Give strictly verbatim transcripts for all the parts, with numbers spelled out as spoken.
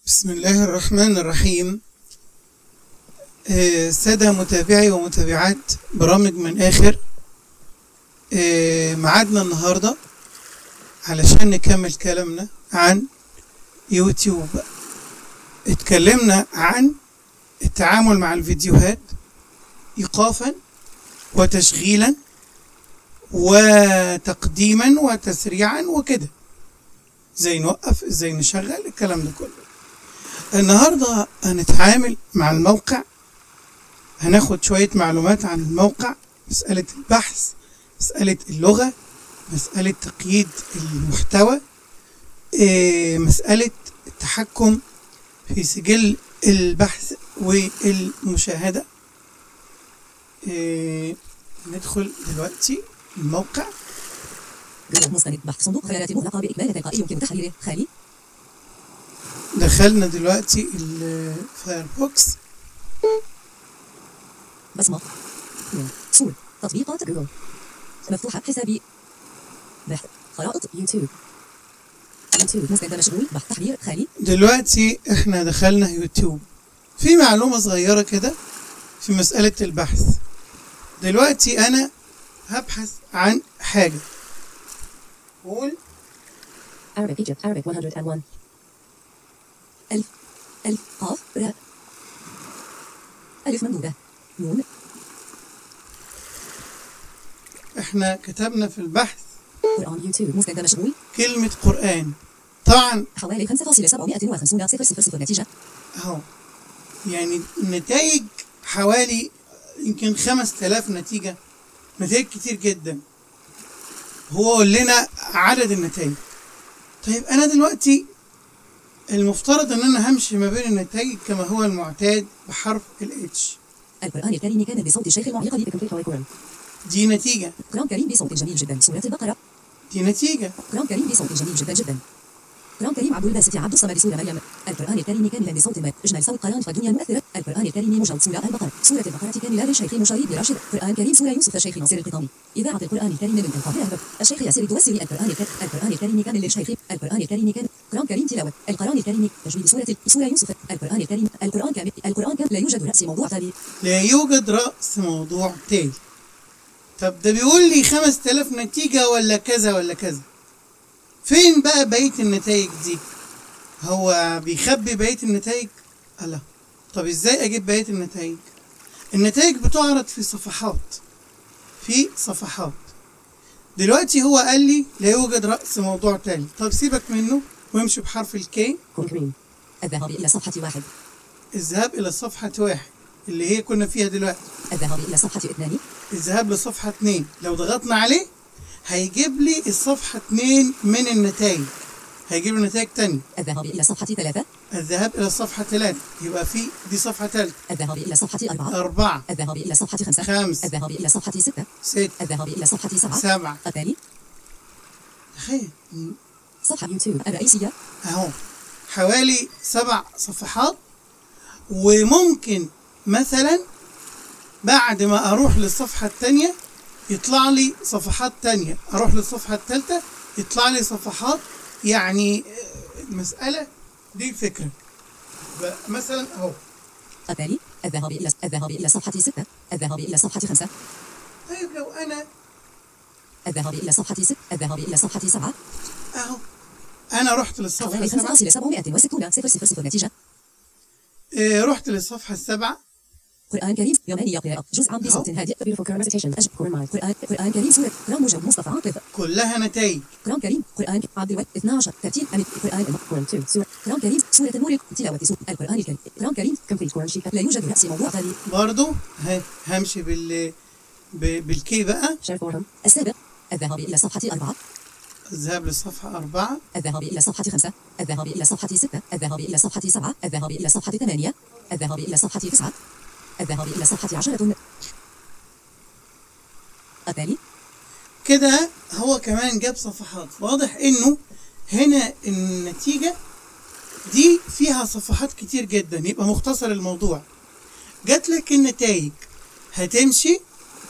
بسم الله الرحمن الرحيم. آه، سادة متابعي ومتابعات برامج من آخر، آه، معادنا النهاردة علشان نكمل كلامنا عن يوتيوب. اتكلمنا عن التعامل مع الفيديوهات إيقافا وتشغيلا وتقديما وتسريعا وكده، ازاي نوقف، ازاي نشغل، الكلام ده كله. النهاردة هنتعامل مع الموقع، هناخد شوية معلومات عن الموقع، مسألة البحث، مسألة اللغة، مسألة تقييد المحتوى، مسألة التحكم في سجل البحث والمشاهدة. ندخل دلوقتي الموقع. مستند بحث صندوق خيارات مغلقة بإكمال تلقائي يمكن تحريره خالي. دخلنا دلوقتي الفايرفوكس. بصمة صور تطبيقات جوجل مفتوحة حسابي بحث خرائط يوتيوب يوتيوب مستند مشغول بحث تحرير خالي. دلوقتي احنا دخلنا يوتيوب. في معلومة صغيرة كده في مسألة البحث. دلوقتي انا هبحث عن حاجة، قول Arabic Egypt Arabic مئة وواحد ألف ألف قاف راء ألف ممدودة نون. احنا كتبنا في البحث قرآن يوتيوب مستند مشغول كلمة قرآن. طبعا حوالي خمسة فاصلة سبعمائة وخمسين صفر صفر صفر نتيجة اهو، يعني النتائج حوالي يمكن خمس تلاف نتيجة، نتائج كتير جدا. هو قول لنا عدد النتائج. طيب انا دلوقتي المفترض ان انا همشي ما بين النتائج كما هو المعتاد بحرف الاتش. القرآن الكريم كان بصوت الشيخ المعلق بكمبيوتر القرآن. دي نتيجة. قرآن كريم بصوت جميل جدا. سورة البقرة. دي نتيجة. قرآن كريم بصوت جميل جدا جدا. قرآن كريم عبد الباسط عبد الصمد سورة مريم. القرآن الكريم كاملا بصوت ما اجمل صوت قرآن في الدنيا المؤثرة. القرآن الكريم مجود سورة البقرة. سورة البقرة كاملة للشيخ مشاريب براشد. قرآن كريم سورة يوسف الشيخ ناصر القطامي. إذاعة القرآن الكريم من القاهرة. الشيخ ياسر الدوسري. القرآن الكريم القرآن الكريم كامل للشيخ. القرآن الكريم كامل. قرآن كريم تلاوة. القرآن الكريم تجويد سورة سورة يوسف. القرآن الكريم القرآن كامل. القرآن كامل لا يوجد رأس موضوع تالي. لا يوجد رأس موضوع تالي. طب ده بيقول لي خمس تلاف نتيجة ولا كذا ولا كذا. فين بقى بقية النتائج دي؟ هو بيخبي بقية النتائج؟ الله. طب ازاي اجيب بقية النتائج؟ النتائج بتعرض في صفحات في صفحات. دلوقتي هو قال لي لا يوجد رأس موضوع تالي. طب سيبك منه وامشي بحرف الكي. الذهاب إلى صفحة واحد. الذهاب إلى صفحة واحد اللي هي كنا فيها دلوقتي. الذهاب إلى صفحة اثنين. الذهاب لصفحة اتنين، لو ضغطنا عليه هيجيب لي الصفحة اتنين من النتائج، هيجيب لي نتائج تانية. الذهاب إلى صفحة ثلاثة. الذهاب إلى صفحة ثلاثة، يبقى في دي صفحة ثالثة. الذهاب إلى صفحة أربعة. أربعة. الذهاب إلى صفحة خمسة. خمس. الذهاب إلى صفحة ستة. ست. الذهاب إلى صفحة سبعة. سبعة. التالي تخيل صفحة يوتيوب الرئيسية. أهو حوالي سبع صفحات، وممكن مثلا بعد ما أروح للصفحة التانية يطلع لي صفحات تانية، أروح للصفحة التالتة يطلع لي صفحات. يعني المسألة دي الفكرة. مثلا أهو التالي الذهاب إلى الذهاب إلى صفحة ستة. الذهاب إلى صفحة خمسة. طيب لو أنا الذهاب إلى صفحة ستة. الذهاب إلى صفحة سبعة. أهو أنا رحت للصفحة حوالي خمسة فاصلة سبعمائة وستون صفر صفر صفر نتيجة. إيه رحت للصفحة السبعة. قرآن كريم يومانية قراءة جزءا بصوت هادئ. قرآن قرآن كريم سورة قرآن مجد مصطفى عاطف. كلها نتائج. قرآن كريم قرآن عبد الوهاب اثنا عشر ترتيب أمد. قرآن قرآن اثنين سورة قرآن كريم سورة النور تلاوة سورة القرآن الكريم. قرآن كريم كمبيوتر قرآن شيكا لا يوجد رأس موضوع تالي. برضو هاي همشي بال ب... بالكي بقى. السابق الذهاب إلى صفحة أربعة. الذهاب للصفحة أربعة. الذهاب إلى صفحة خمسة. الذهاب إلى صفحة ستة. الذهاب إلى صفحة سبعة. الذهاب إلى صفحة ثمانية. الذهاب إلى صفحة تسعة. الذهاب إلى صفحة عشرة. التالي كده هو كمان جاب صفحات. واضح إنه هنا النتيجة دي فيها صفحات كتير جدا، يبقى مختصر الموضوع. جات لك النتائج هتمشي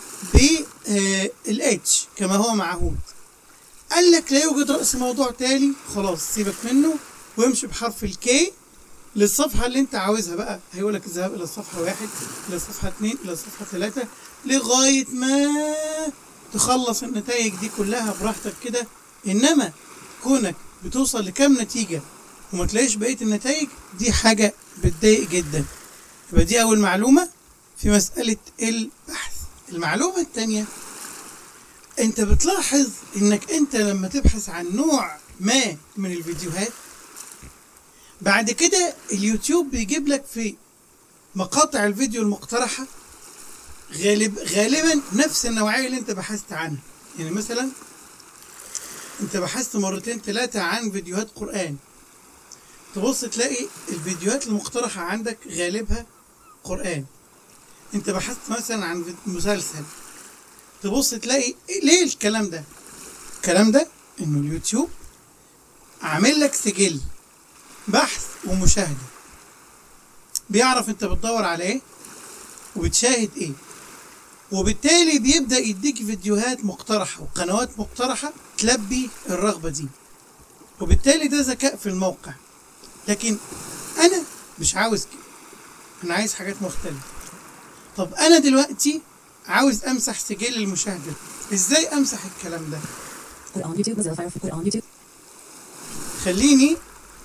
بالاتش كما هو معهود. قال لك لا يوجد رأس موضوع تالي، خلاص سيبك منه وامشي بحرف الكي للصفحة اللي انت عاوزها بقى، هيقولك اذهب الى الصفحة واحد، الى الصفحة اتنين، الى الصفحة تلاتة، لغاية ما تخلص النتائج دي كلها براحتك كده. انما كونك بتوصل لكام نتيجة وما تلاقيش بقية النتائج، دي حاجة بتضايق جدا. يبقى دي اول معلومة في مسألة البحث. المعلومة التانية، انت بتلاحظ انك انت لما تبحث عن نوع ما من الفيديوهات، بعد كده اليوتيوب بيجيب لك في مقاطع الفيديو المقترحة غالب غالبا نفس النوعية اللي انت بحثت عنها. يعني مثلا انت بحثت مرتين ثلاثة عن فيديوهات قرآن، تبص تلاقي الفيديوهات المقترحة عندك غالبها قرآن. انت بحثت مثلا عن مسلسل، تبص تلاقي ليه الكلام ده؟ الكلام ده انه اليوتيوب عامل لك سجل بحث ومشاهدة، بيعرف انت بتدور على ايه وبتشاهد ايه، وبالتالي بيبدأ يديك فيديوهات مقترحة وقنوات مقترحة تلبي الرغبة دي، وبالتالي ده ذكاء في الموقع. لكن انا مش عاوز كده، انا عايز حاجات مختلفة. طب انا دلوقتي عاوز امسح سجل المشاهدة، ازاي امسح الكلام ده؟ قرآن يوتيوب مزيل فاير قرآن يوتيوب. خليني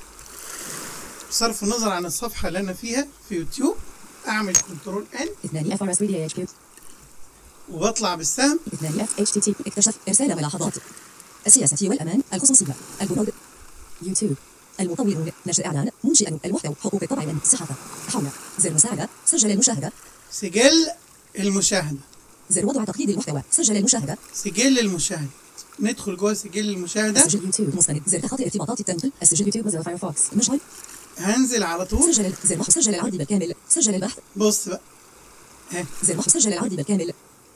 بصرف النظر عن الصفحة اللي انا فيها في يوتيوب اعمل كنترول ان اثنان اف ار اس ثري دي اتش كيو وبطلع بالسهم. اثنان اف اتش تي تي اكتشف ارسال ملاحظات السياسة والأمان الخصوصية البرود يوتيوب المطورون نشر إعلان منشئ المحتوى حقوق الطبع من الصحافة حول زر مساعدة سجل المشاهدة سجل المشاهدة زر وضع تقييد المحتوى سجل المشاهدة سجل المشاهدة ندخل جوه سجل المشاهدة. سجل يوتيوب مستند زر تخطي ارتباطات التنقل السجل يوتيوب مزيل فايرفوكس مشغل هنزل على طول. سجل زر محو سجل العرض بالكامل سجل البحث. بص بقى ها زر محو سجل العرض بالكامل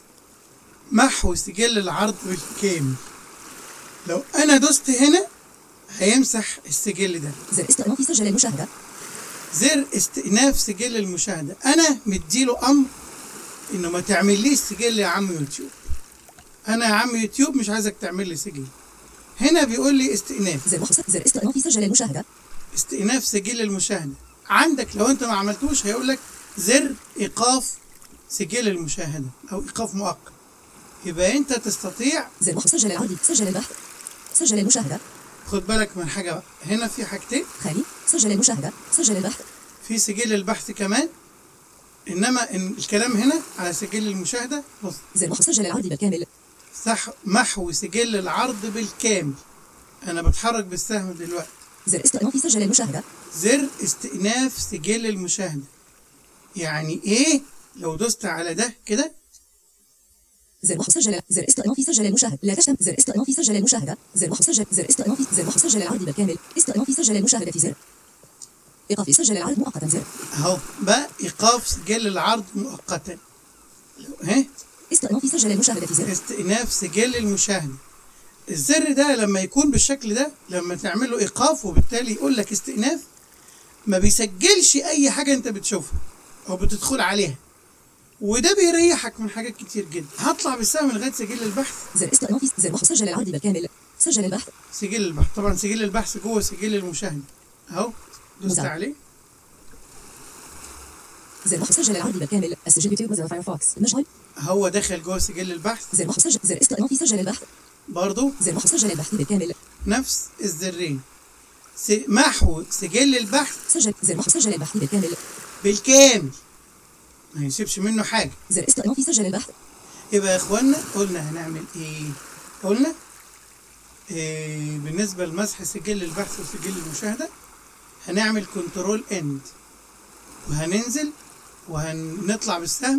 محو سجل العرض بالكامل. لو انا دوست هنا هيمسح السجل ده. زر استئناف سجل المشاهدة زر استئناف سجل المشاهدة. انا مديله امر انه ما تعمليش سجل يا عم يوتيوب، انا يا عم يوتيوب مش عايزك تعمل لي سجل. هنا بيقول لي استئناف. زر محو زر استئناف سجل المشاهدة استئناف سجل المشاهدة. عندك لو انت ما عملتوش هيقول لك زر ايقاف سجل المشاهدة او ايقاف مؤقت. يبقى انت تستطيع زر محو سجل العرض سجل البحث سجل المشاهدة. خد بالك من حاجة بقى، هنا في حاجتين، خالي سجل المشاهدة سجل البحث في سجل البحث كمان، انما إن الكلام هنا على سجل المشاهدة. بص زر محو سجل العرض بالكامل صح محو سجل العرض بالكامل. انا بتحرك بالسهم دلوقتي. زر استئناف سجل المشاهدة زر استئناف سجل المشاهدة يعني ايه؟ لو دوست على ده كده زر محو سجل زر استئناف سجل المشاهدة لا تشتم زر استئناف سجل المشاهدة زر محو سجل زر استئناف زر محو سجل العرض بالكامل استئناف سجل المشاهدة في زر إيقاف سجل العرض مؤقتا زر اهو بقى ايقاف سجل العرض مؤقتا. ها استئناف سجل المشاهدة في زر استئناف سجل المشاهدة. الزر ده لما يكون بالشكل ده، لما تعمل له ايقاف وبالتالي يقول لك استئناف، ما بيسجلش اي حاجة انت بتشوفها او بتدخل عليها، وده بيريحك من حاجات كتير جدا. هطلع بالسهم لغاية سجل البحث. زر استئناف زر محو سجل العرض بالكامل سجل البحث سجل البحث طبعا سجل البحث جوه سجل المشاهدة اهو دوست مدعم. عليه. زر محو سجل العرض بالكامل السجل يوتيوب مزيل فايرفوكس مشغل هو دخل جوه سجل البحث زر محو سجل زر استئناف سجل البحث برضو زر محو سجل البحث بالكامل نفس الزرين. س... محو سجل البحث سجل زر محو سجل البحث بالكامل بالكامل ما يسيبش منه حاجة. زر استئناف سجل البحث. يبقى يا اخوانا قلنا هنعمل ايه؟ قلنا إيه بالنسبة لمسح سجل البحث وسجل المشاهدة؟ هنعمل كنترول اند وهننزل وهنطلع بالسهم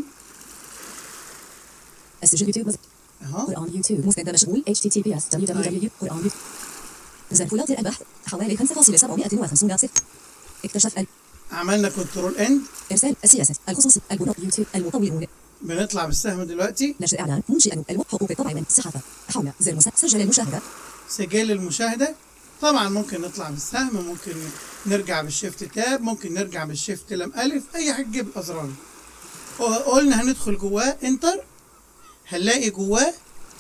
السجل يوتيوب اهو قرآن يوتيوب مستند مشغول اتش تي تي بي اس دبليو دبليو دبليو قرآن يوتيوب زر فلاتر البحث حوالي خمسة فاصلة سبعمائة وخمسين صفر اكتشف ال عملنا كنترول اند ارسال السياسة الخصوصي البرود يوتيوب المطورون بنطلع بالسهم دلوقتي. نشر اعلان منشئ حقوق الطبع من الصحافة حول زر مسا سجل المشاهدة سجل المشاهدة. طبعا ممكن نطلع بالسهم، ممكن نرجع بالشيفت تاب، ممكن نرجع بالشيفت لم ألف، أي حاجة تجيب الأزرار. قلنا هندخل جواه انتر، هنلاقي جواه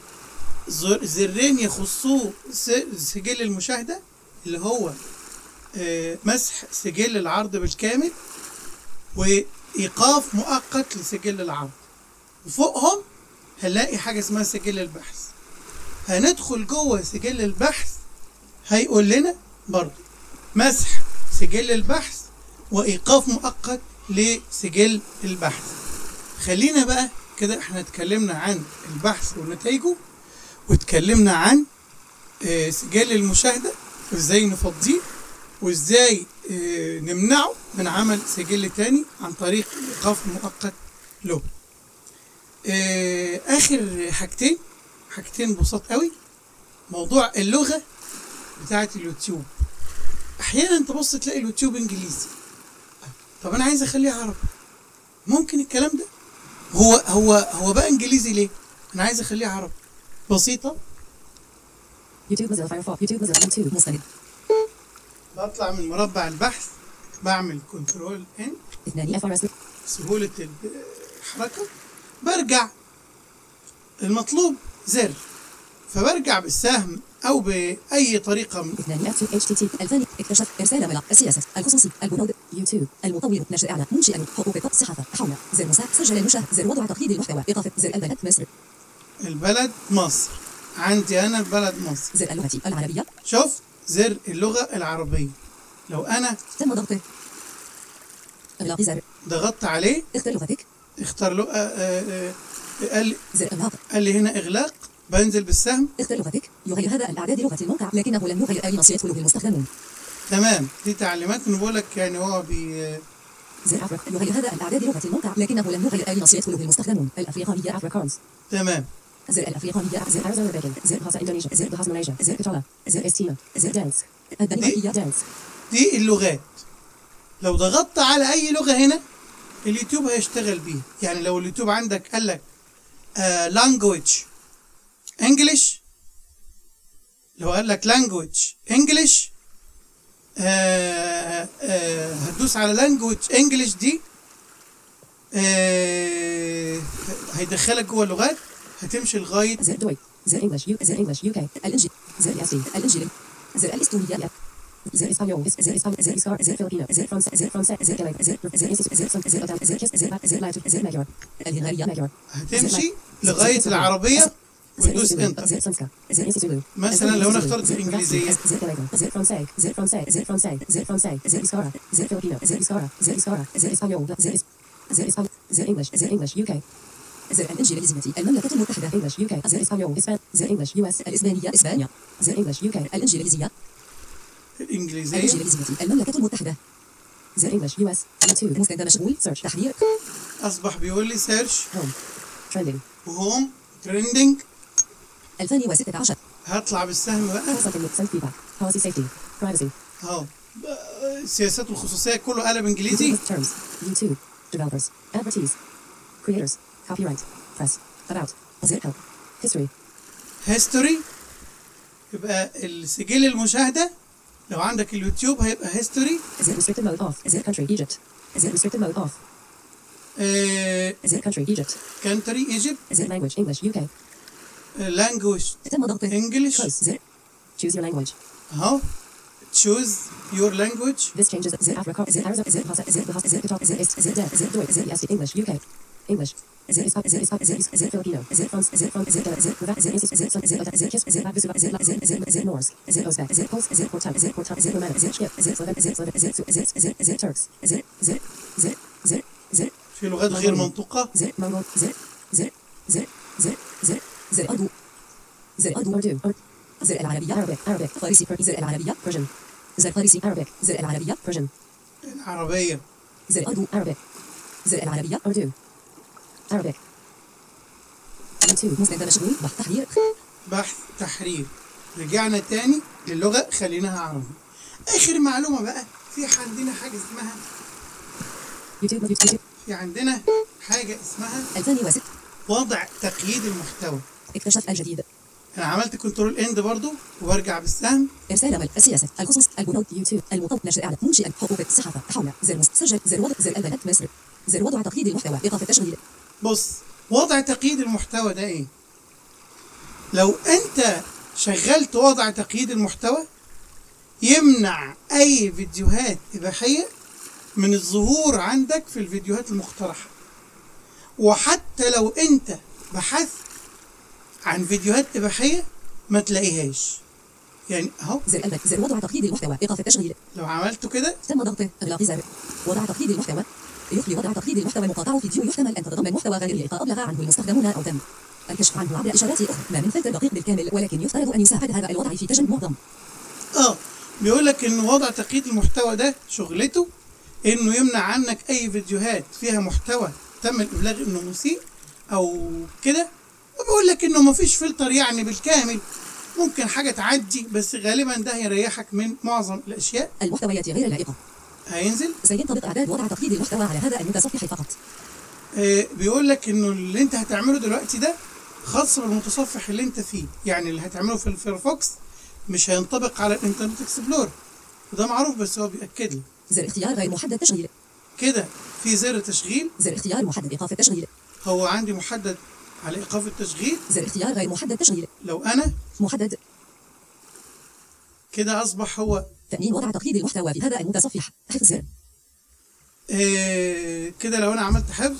زرين يخصوه سجل المشاهدة اللي هو آه، مسح سجل العرض بالكامل، وإيقاف مؤقت لسجل العرض. وفوقهم هنلاقي حاجة اسمها سجل البحث. هندخل جوه سجل البحث، هيقول لنا برضو مسح سجل البحث وإيقاف مؤقت لسجل البحث. خلينا بقى كده، احنا اتكلمنا عن البحث ونتائجه، واتكلمنا عن اه سجل المشاهدة وازاي نفضيه، وازاي اه نمنعه من عمل سجل تاني عن طريق الإيقاف المؤقت له. اه آخر حاجتين حاجتين بسيط قوي، موضوع اللغة بتاعة اليوتيوب. أحيانا تبص تلاقي اليوتيوب إنجليزي، طب أنا عايز أخليه عربي. ممكن الكلام ده؟ هو هو هو بقى إنجليزي ليه؟ أنا عايز أخليه عربي. بسيطة. يوتيوب مozilla فايرفوكس يوتيوب مozilla يوتيوب مستند. بطلع من مربع البحث، بعمل كنترول إن، اثنان اف ار اس سهولة الحركة، برجع المطلوب زر، فبرجع بالسهم أو بأي طريقة من اثنان اف اتش تي تي الفاني اكتشف ارسال ملف السياسة الخصوصي البنود يوتيوب المطور نشر اعلان منشئ حقوق الصحافة حول زر مساء سجل المشاهد زر وضع تقييد المحتوى ايقاف زر البلد مصر البلد مصر. عندي أنا البلد مصر. زر اللغة العربية. شوف زر اللغة العربية، لو أنا تم ضغطه اغلاق زر ضغطت عليه اختر لغتك اختار له آه آه آه قال زر اغلاق قال لي هنا إغلاق، بنزل بالسهم. اختر لغتك يغير هذا الإعداد لغة الموقع لكنه لن يغير أي نص يدخله المستخدمون. تمام، دي تعليمات إنه بقول لك يعني هو بي زر أفريق يغير هذا الإعداد لغة الموقع لكنه لن يغير أي نص يدخله المستخدمون. الأفريقانية أفريكانز. تمام. زر الأفريقانية زر أرزنبيجن زر بحث إندونيسيا زر بحث ماليزيا زر كتالا زر استينا زر دانس الدنماركية دانس. دي اللغات. لو ضغطت على أي لغة هنا اليوتيوب هيشتغل بيها. يعني لو اليوتيوب عندك قال لك آه language English، لو قال لك language English آه آه هتدوس على language English دي، آه هيدخلك جوه اللغات، هتمشي لغاية زر دوي زر انجلش يو زر انجلش يو كي الانجليزي زر ياسين الانجليزي زر الاستونية زر اسبانيول زر اسبانيول زر اسكار زر فلبينو زر فرنسا زر فرنسا زر كلاي زر زر زر زر زر زر زر زر زر لايت زر ماجور الهنغارية ماجور. هتمشي لغاية العربية وتدوس انتر. زر سنسكا زر انستيتوت مثلا لو انا اخترت الانجليزية زر كلاي زر فرنساي زر فرنساي زر فرنساي زر فرنساي زر اسكارا زر فلبينو زر اسكارا زر اسكارا زر اسبانيول زر زر اسبانيول زر انجلش زر انجلش يو كي زر الانجليزية المملكة المتحدة انجلش يو كي زر اسبانيول اسبان زر انجلش يو اس الاسبانية اسبانيا زر انجلش يو كي الانجليزية الانجليزية الانجليزية المملكة المتحدة زر انجلش يو اس يوتيوب مستند مشغول سيرش تحرير اصبح بيقول لي سيرش هوم ترندنج وهوم ترندنج. ألفين وستة عشر هطلع بالسهم بقى policy safety privacy اهو السياسات والخصوصية كله قلب انجليزي. terms YouTube developers advertise creators copyright press about زر help history هيستوري، يبقى السجل المشاهدة لو عندك اليوتيوب هيبقى هيستوري. زر restricted mode off زر country Egypt زر restricted mode off آه زر country Egypt country Egypt زر language English U K language تم ضغطه English. close زر choose your language اهو choose your language. this changes زر Africa زر Arizona زر بحث زر بحث زر كتاب زر است زر دان زر دوي زر ياسي English U K English زر إسبان زر إسبان زر زر فلبينو زر فرنسا زر فرنسا زر زر زر زر إنسيس زر زر زر زر كيس زر باك زر زر زر زر زر نورس زر أوزبك زر بولس زر بورتال زر بورتال زر رومان زر شيب زر سلوفن زر سلوفن زر زر زر زر تركس زر زر زر زر زر في لغات غير منطوقة. زر مانجو زر زر زر زر زر زر أردو زر أردو أردو زر العربية عربيك عربيك فارسي زر العربية برجن زر فارسي عربيك زر العربية برجن العربية زر أردو عربيك زر العربية أردو عربيك يوتيوب مستند مشغول بحث تحرير بحث تحرير. رجعنا تاني للغة خليناها عربي. آخر معلومة بقى، في عندنا حاجة اسمها يوتيوب يوتيوب في عندنا حاجة اسمها ألفين وستة وضع تقييد المحتوى. اكتشف الجديد. أنا عملت كنترول إند برضو وبرجع بالسهم. إرسال ملف السياسة الخصوص البنود يوتيوب المطور نشر إعلان منشئ حقوق الصحافة حول زر سجل زر وضع زر البلد مصر زر وضع تقييد المحتوى إيقاف التشغيل. بص وضع تقييد المحتوى ده إيه؟ لو أنت شغلت وضع تقييد المحتوى يمنع اي فيديوهات اباحية من الظهور عندك في الفيديوهات المقترحة. وحتى لو انت بحثت عن فيديوهات اباحية ما تلاقيهاش. يعني اهو زر البت زر وضع تقييد المحتوى ايقاف التشغيل. لو عملته كده تم ضغطه اغلاق زر وضع تقييد المحتوى. يخفي وضع تقييد المحتوى مقاطعة فيديو يحتمل ان تتضمن محتوى غير لائق ابلغ عنه المستخدمون او تم الكشف عنه عبر اشارات اخرى. ما من فلتر دقيق بالكامل ولكن يفترض ان يساعد هذا الوضع في تجنب معظم. اه بيقول لك ان وضع تقييد المحتوى ده شغلته انه يمنع عنك اي فيديوهات فيها محتوى تم الابلاغ انه مسيء او كده. وبيقول لك انه مفيش فلتر يعني بالكامل، ممكن حاجه تعدي، بس غالبا ده هيريحك من معظم الاشياء. المحتويات غير اللائقة هينزل سينطبق اعداد وضع تقييد المحتوى على هذا المتصفح فقط. آه بيقول لك انه اللي انت هتعمله دلوقتي ده خاص بالمتصفح اللي انت فيه، يعني اللي هتعمله في الفيرفوكس مش هينطبق على الانترنت اكسبلورر، وده معروف بس هو بيأكد لي. زر اختيار غير محدد تشغيل. كده في زر تشغيل. زر اختيار محدد ايقاف التشغيل. هو عندي محدد على ايقاف التشغيل. زر اختيار غير محدد تشغيل. لو انا محدد كده اصبح هو تأمين وضع تقييد المحتوى في هذا المتصفح. حفظ زر. إيه كده لو انا عملت حفظ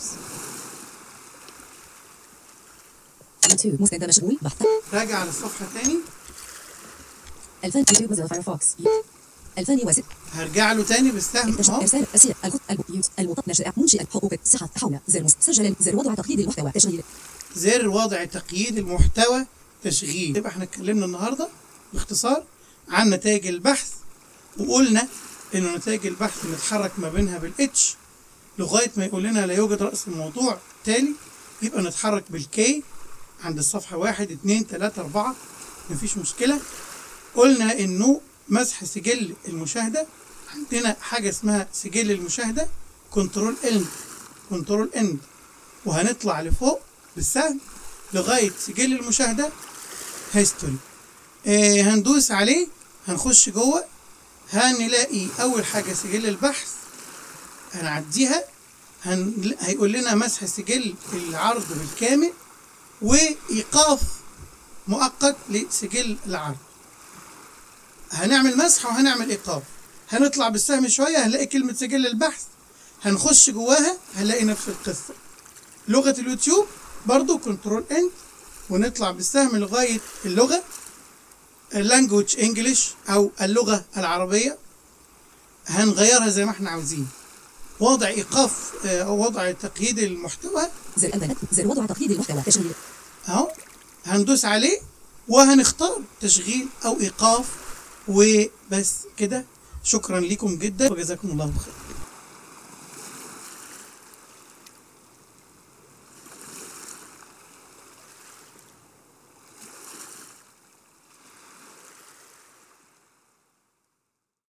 يوتيوب مستند مشغول بحث. راجع على الصفحة تاني. ألفين يوتيوب مزر فايرفوكس ألفين وستة. هرجع له تاني بالسهم اكتشف اهو. ارسال اسئله الخط البيوت المطلق نشر منشئ حقوق صحه حول زر مسجل زر وضع تقييد المحتوى تشغيل. زر وضع تقييد المحتوى تشغيل. يبقى احنا اتكلمنا النهارده باختصار عن نتائج البحث، وقلنا انه نتائج البحث نتحرك ما بينها بالاتش لغايه ما يقول لنا لا يوجد راس الموضوع تالي، يبقى نتحرك بالكي عند الصفحه واحد اتنين تلاته اربعه مفيش مشكله. قلنا انه مسح سجل المشاهده، عندنا حاجه اسمها سجل المشاهده كنترول اند كنترول اند وهنطلع لفوق بالسهم لغايه سجل المشاهده هيستوري. آه هندوس عليه، هنخش جوه، هنلاقي اول حاجه سجل البحث هنعديها، هن... هيقول لنا مسح سجل العرض بالكامل وايقاف مؤقت لسجل العرض. هنعمل مسح وهنعمل ايقاف. هنطلع بالسهم شويه هنلاقي كلمه سجل البحث، هنخش جواها هنلاقي نفس القصه. لغه اليوتيوب برضو كنترول اند ونطلع بالسهم لغايه اللغه اللانجوج انجلش او اللغه العربيه، هنغيرها زي ما احنا عاوزين. وضع ايقاف او وضع تقييد المحتوى زر البنات زر وضع تقييد المحتوى تشغيل اهو، هندوس عليه وهنختار تشغيل او ايقاف وبس كده. شكرا لكم جدا وجزاكم الله خير.